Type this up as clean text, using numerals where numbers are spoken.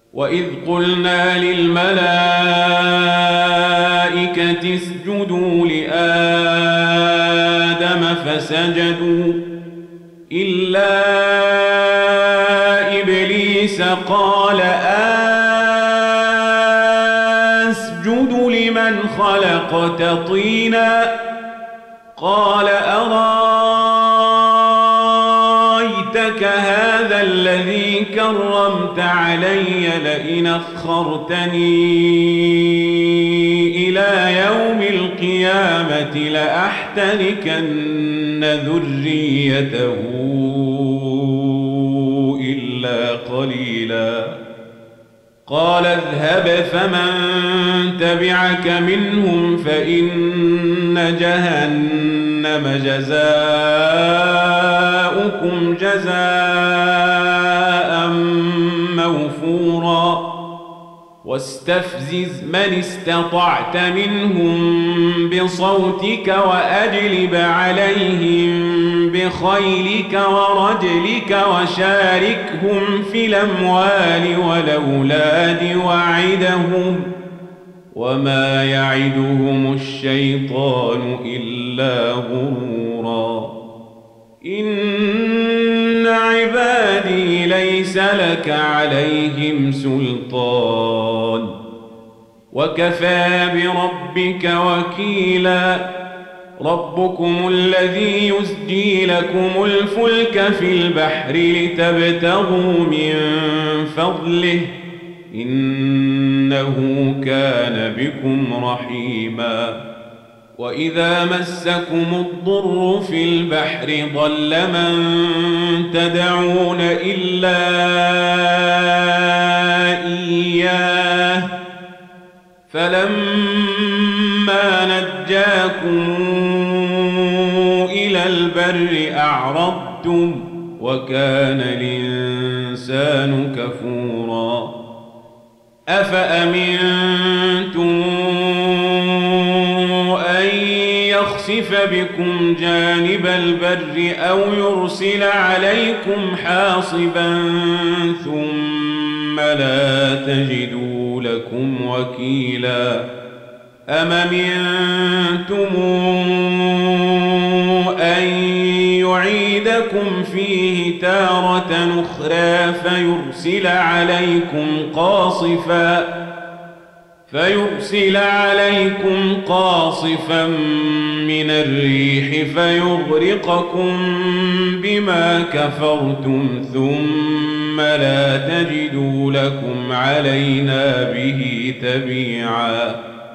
وإذ قلنا للملائكة اسجدوا لآدم فسجدوا إلا إبليس قال أسجد لمن خلقت طينا قال أرايتك هذا الذي كرمت علي لئن أخرتني إلى يوم القيامة لأحتركن ذريته إلا قليلا قال اذهب فمن تبعك منهم فإن جهنم جزاؤكم جزاء موفورا واستفزز من استطعت منهم بصوتك وأجلب عليهم بخيلك ورجلك وشاركهم في الأموال والأولاد وعدهم وما يعدهم الشيطان إلا غرورا إن عبادي ليس لك عليهم سلطان وكفى بربك وكيلا ربكم الذي يزجي لكم الفلك في البحر لتبتغوا من فضله إنه كان بكم رحيما وإذا مسكم الضر في البحر ضل من تدعون إلا إياه فلما نجاكم إلى البر أعرضتم وكان الإنسان كفورا أفأمنتم أن يخسف بكم جانب البر أو يرسل عليكم حاصبا ثم لا تجدوا لكم وكيلا أم أمنتم أن يعيدكم فيه تارة أخرى فيرسل عليكم قاصفا من الريح فيغرقكم بما كفرتم ثم لا تجدوا لكم علينا به تبيعا